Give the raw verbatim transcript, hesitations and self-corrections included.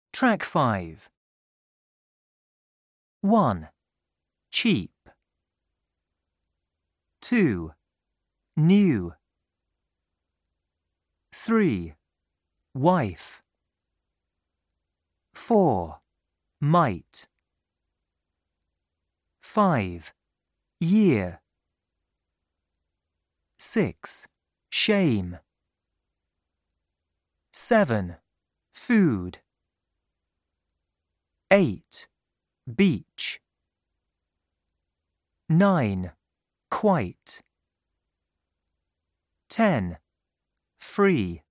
Track five. one. Cheap. two. New. three. Wife. four. Might. five. Year. six. Shame. seven. Food. eight. Beach. nine. Quite. ten. Free.